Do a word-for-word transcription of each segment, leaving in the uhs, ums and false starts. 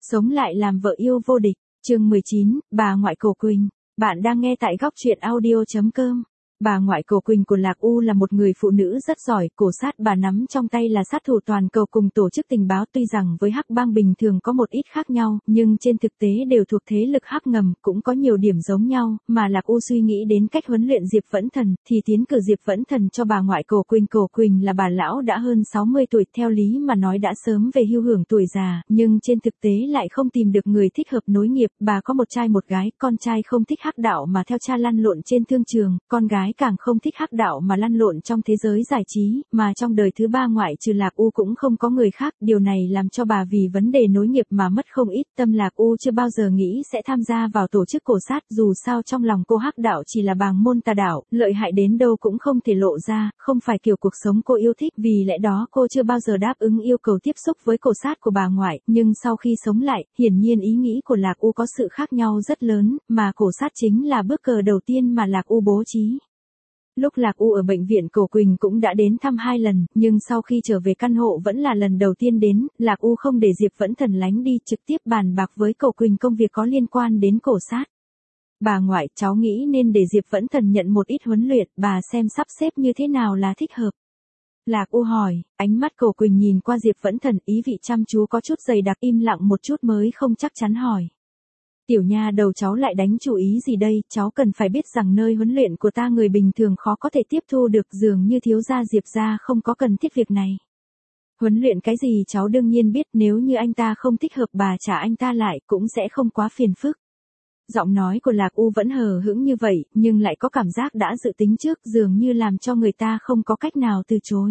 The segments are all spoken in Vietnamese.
Sống lại làm vợ yêu vô địch, chương mười chín, bà ngoại Cổ Quỳnh. Bạn đang nghe tại góc truyện audio chấm com. Bà ngoại Cổ Quỳnh của Lạc U là một người phụ nữ rất giỏi, cổ sát bà nắm trong tay là sát thủ toàn cầu cùng tổ chức tình báo, tuy rằng với hắc bang bình thường có một ít khác nhau, nhưng trên thực tế đều thuộc thế lực hắc ngầm, cũng có nhiều điểm giống nhau, mà Lạc U suy nghĩ đến cách huấn luyện Diệp Vẫn Thần, thì tiến cử Diệp Vẫn Thần cho bà ngoại Cổ Quỳnh. Cổ Quỳnh là bà lão đã hơn sáu mươi tuổi, theo lý mà nói đã sớm về hưu hưởng tuổi già, nhưng trên thực tế lại không tìm được người thích hợp nối nghiệp. Bà có một trai một gái, con trai không thích hắc đạo mà theo cha lăn lộn trên thương trường, con gái càng không thích hắc đạo mà lăn lộn trong thế giới giải trí, mà trong đời thứ ba ngoại trừ Lạc U cũng không có người khác, điều này làm cho bà vì vấn đề nối nghiệp mà mất không ít tâm. Lạc U chưa bao giờ nghĩ sẽ tham gia vào tổ chức cổ sát, dù sao trong lòng cô hắc đạo chỉ là bàng môn tà đạo, lợi hại đến đâu cũng không thể lộ ra, không phải kiểu cuộc sống cô yêu thích, vì lẽ đó cô chưa bao giờ đáp ứng yêu cầu tiếp xúc với cổ sát của bà ngoại, nhưng sau khi sống lại, hiển nhiên ý nghĩ của Lạc U có sự khác nhau rất lớn, mà cổ sát chính là bước cờ đầu tiên mà Lạc U bố trí. Lúc Lạc U ở bệnh viện, Cổ Quỳnh cũng đã đến thăm hai lần, nhưng sau khi trở về căn hộ vẫn là lần đầu tiên đến. Lạc U không để Diệp Vẫn Thần lánh đi, trực tiếp bàn bạc với Cổ Quỳnh công việc có liên quan đến cổ sát. Bà ngoại, cháu nghĩ nên để Diệp Vẫn Thần nhận một ít huấn luyện, bà xem sắp xếp như thế nào là thích hợp. Lạc U hỏi, ánh mắt Cổ Quỳnh nhìn qua Diệp Vẫn Thần, ý vị chăm chú có chút dày đặc, im lặng một chút mới không chắc chắn hỏi. Tiểu nha đầu, cháu lại đánh chủ ý gì đây? Cháu cần phải biết rằng nơi huấn luyện của ta người bình thường khó có thể tiếp thu được, dường như thiếu gia Diệp gia không có cần thiết việc này. Huấn luyện cái gì cháu đương nhiên biết, nếu như anh ta không thích hợp bà trả anh ta lại cũng sẽ không quá phiền phức. Giọng nói của Lạc U vẫn hờ hững như vậy, nhưng lại có cảm giác đã dự tính trước, dường như làm cho người ta không có cách nào từ chối.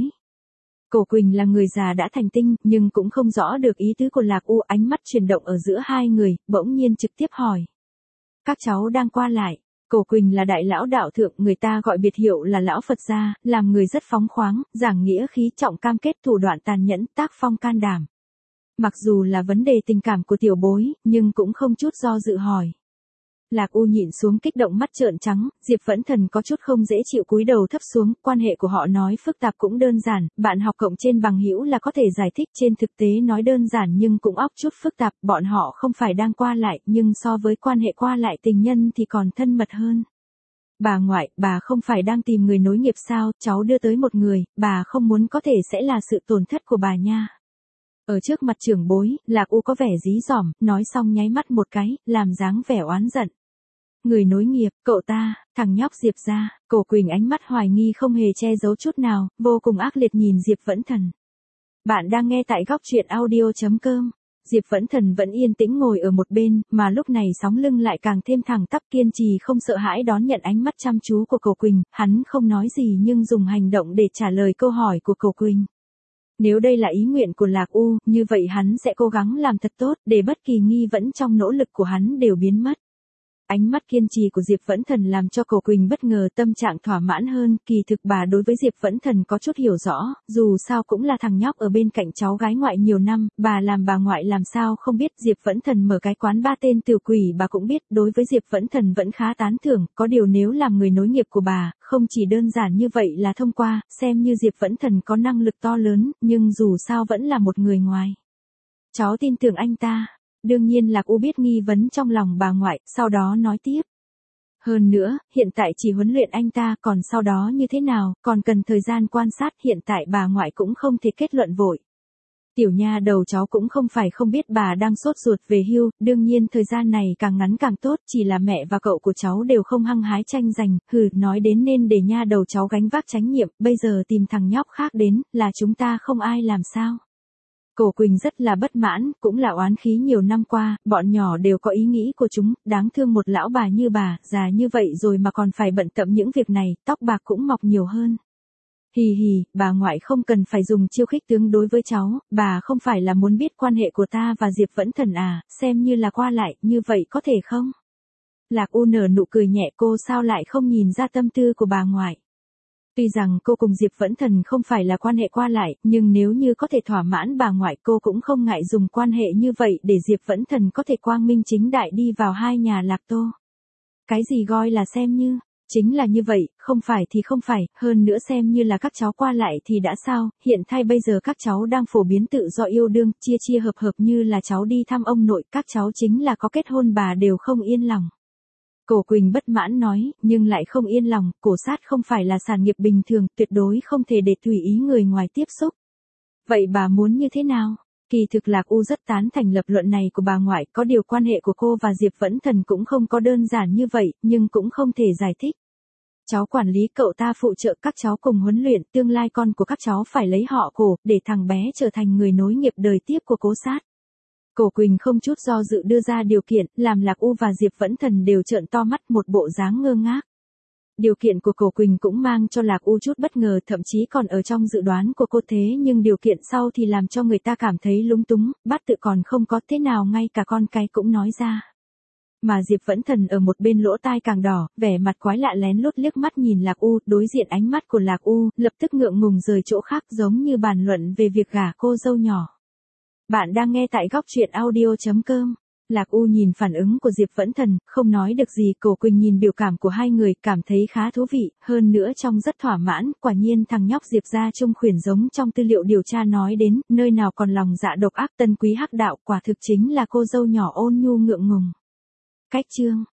Cổ Quỳnh là người già đã thành tinh, nhưng cũng không rõ được ý tứ của Lạc U, ánh mắt chuyển động ở giữa hai người, bỗng nhiên trực tiếp hỏi. Các cháu đang qua lại. Cổ Quỳnh là đại lão đạo thượng, người ta gọi biệt hiệu là lão Phật gia, làm người rất phóng khoáng, giảng nghĩa khí, trọng cam kết, thủ đoạn tàn nhẫn, tác phong can đảm. Mặc dù là vấn đề tình cảm của tiểu bối, nhưng cũng không chút do dự hỏi. Lạc U nhịn xuống kích động, mắt trợn trắng, Diệp Vẫn Thần có chút không dễ chịu, cúi đầu thấp xuống. Quan hệ của họ nói phức tạp cũng đơn giản, bạn học cộng trên bằng hữu là có thể giải thích, trên thực tế nói đơn giản nhưng cũng óc chút phức tạp, bọn họ không phải đang qua lại, nhưng so với quan hệ qua lại tình nhân thì còn thân mật hơn. Bà ngoại, bà không phải đang tìm người nối nghiệp sao? Cháu đưa tới một người, bà không muốn có thể sẽ là sự tổn thất của bà nha. Ở trước mặt trưởng bối, Lạc U có vẻ dí dỏm, nói xong nháy mắt một cái, làm dáng vẻ oán giận. Người nối nghiệp, cậu ta, thằng nhóc Diệp gia. Cổ Quỳnh ánh mắt hoài nghi không hề che giấu chút nào, vô cùng ác liệt nhìn Diệp Vẫn Thần. Bạn đang nghe tại góc truyện audio chấm com. Diệp Vẫn Thần vẫn yên tĩnh ngồi ở một bên, mà lúc này sóng lưng lại càng thêm thẳng tắp, kiên trì không sợ hãi đón nhận ánh mắt chăm chú của Cổ Quỳnh. Hắn không nói gì nhưng dùng hành động để trả lời câu hỏi của Cổ Quỳnh. Nếu đây là ý nguyện của Lạc U, như vậy hắn sẽ cố gắng làm thật tốt, để bất kỳ nghi vấn trong nỗ lực của hắn đều biến mất. Ánh mắt kiên trì của Diệp Vẫn Thần làm cho Cổ Quỳnh bất ngờ, tâm trạng thỏa mãn hơn, kỳ thực bà đối với Diệp Vẫn Thần có chút hiểu rõ, dù sao cũng là thằng nhóc ở bên cạnh cháu gái ngoại nhiều năm, bà làm bà ngoại làm sao không biết. Diệp Vẫn Thần mở cái quán ba tên Tiểu Quỷ bà cũng biết, đối với Diệp Vẫn Thần vẫn khá tán thưởng, có điều nếu làm người nối nghiệp của bà, không chỉ đơn giản như vậy là thông qua, xem như Diệp Vẫn Thần có năng lực to lớn, nhưng dù sao vẫn là một người ngoài. Cháu tin tưởng anh ta. Đương nhiên Lạc U biết nghi vấn trong lòng bà ngoại, sau đó nói tiếp. Hơn nữa, hiện tại chỉ huấn luyện anh ta, còn sau đó như thế nào, còn cần thời gian quan sát, hiện tại bà ngoại cũng không thể kết luận vội. Tiểu nha đầu, cháu cũng không phải không biết bà đang sốt ruột về hưu, đương nhiên thời gian này càng ngắn càng tốt, chỉ là mẹ và cậu của cháu đều không hăng hái tranh giành, hừ, nói đến nên để nha đầu cháu gánh vác trách nhiệm, bây giờ tìm thằng nhóc khác đến, là chúng ta không ai làm sao. Cổ Quỳnh rất là bất mãn, cũng là oán khí nhiều năm qua, bọn nhỏ đều có ý nghĩ của chúng, đáng thương một lão bà như bà, già như vậy rồi mà còn phải bận tâm những việc này, tóc bạc cũng mọc nhiều hơn. Hì hì, bà ngoại không cần phải dùng chiêu khích tướng đối với cháu, bà không phải là muốn biết quan hệ của ta và Diệp Vẫn Thần à, xem như là qua lại, như vậy có thể không? Lạc U nở nụ cười nhẹ, cô sao lại không nhìn ra tâm tư của bà ngoại. Tuy rằng cô cùng Diệp Vẫn Thần không phải là quan hệ qua lại, nhưng nếu như có thể thỏa mãn bà ngoại, cô cũng không ngại dùng quan hệ như vậy để Diệp Vẫn Thần có thể quang minh chính đại đi vào hai nhà Lạc Tô. Cái gì gọi là xem như? Chính là như vậy, không phải thì không phải, hơn nữa xem như là các cháu qua lại thì đã sao, hiện thay bây giờ các cháu đang phổ biến tự do yêu đương, chia chia hợp hợp như là cháu đi thăm ông nội, các cháu chính là có kết hôn bà đều không yên lòng. Cổ Quỳnh bất mãn nói, nhưng lại không yên lòng, cổ sát không phải là sản nghiệp bình thường, tuyệt đối không thể để tùy ý người ngoài tiếp xúc. Vậy bà muốn như thế nào? Kỳ thực Lạc U rất tán thành lập luận này của bà ngoại, có điều quan hệ của cô và Diệp Vẫn Thần cũng không có đơn giản như vậy, nhưng cũng không thể giải thích. Cháu quản lý cậu ta phụ trợ các cháu cùng huấn luyện, tương lai con của các cháu phải lấy họ Cổ, để thằng bé trở thành người nối nghiệp đời tiếp của Cố Sát. Cổ Quỳnh không chút do dự đưa ra điều kiện, làm Lạc U và Diệp Vẫn Thần đều trợn to mắt một bộ dáng ngơ ngác. Điều kiện của Cổ Quỳnh cũng mang cho Lạc U chút bất ngờ, thậm chí còn ở trong dự đoán của cô, thế nhưng điều kiện sau thì làm cho người ta cảm thấy lúng túng, bát tự còn không có, thế nào ngay cả con cái cũng nói ra. Mà Diệp Vẫn Thần ở một bên lỗ tai càng đỏ, vẻ mặt quái lạ lén lút liếc mắt nhìn Lạc U, đối diện ánh mắt của Lạc U, lập tức ngượng ngùng rời chỗ khác, giống như bàn luận về việc gả cô dâu nhỏ. Bạn đang nghe tại góc truyện audio chấm com. Lạc U nhìn phản ứng của Diệp Vẫn Thần, không nói được gì, Cổ Quỳnh nhìn biểu cảm của hai người, cảm thấy khá thú vị, hơn nữa trong rất thỏa mãn, quả nhiên thằng nhóc Diệp gia Trung Khuyển giống trong tư liệu điều tra nói đến, nơi nào còn lòng dạ độc ác, tân quý hắc đạo, quả thực chính là cô dâu nhỏ ôn nhu ngượng ngùng. Cách chương